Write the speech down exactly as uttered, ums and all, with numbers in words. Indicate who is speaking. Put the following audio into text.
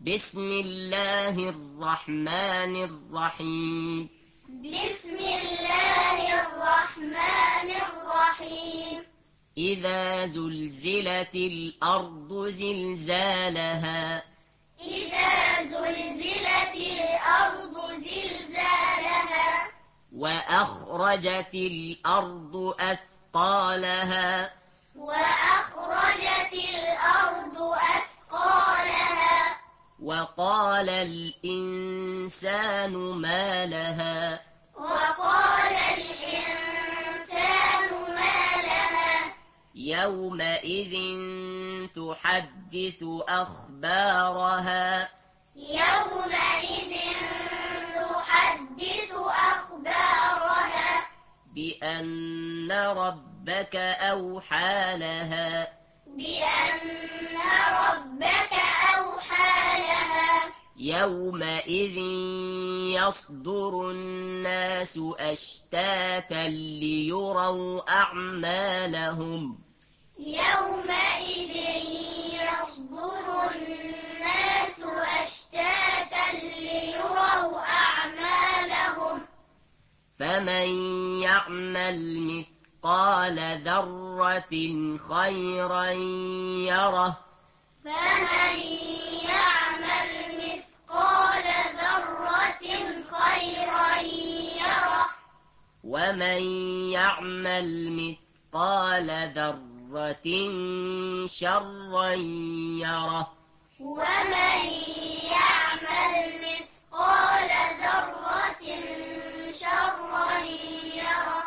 Speaker 1: بسم الله الرحمن الرحيم
Speaker 2: بسم الله الرحمن الرحيم
Speaker 1: إذا زلزلت الأرض زلزالها
Speaker 2: إذا زلزلت الأرض زلزالها
Speaker 1: وأخرجت الأرض أثقالها
Speaker 2: وأخرجت الأرض أثقالها
Speaker 1: وقال الإنسان ما لها
Speaker 2: وقال الإنسان ما لها
Speaker 1: يومئذ تحدث أخبارها
Speaker 2: يومئذ تحدث أخبارها
Speaker 1: بأن ربك أوحى لها
Speaker 2: بأن ربك أوحى لها
Speaker 1: يومئذ يصدر الناس أشتاتا ليروا أعمالهم
Speaker 2: يومئذ يصدر الناس أشتاتا ليروا أعمالهم
Speaker 1: فمن يعمل مثقال ذرة خيرا يره
Speaker 2: فمن يعمل مثقال ذرة خيرا يره
Speaker 1: ومن يعمل مثقال ذرة شرا يره
Speaker 2: ومن يعمل مثقال ذرة شرا يره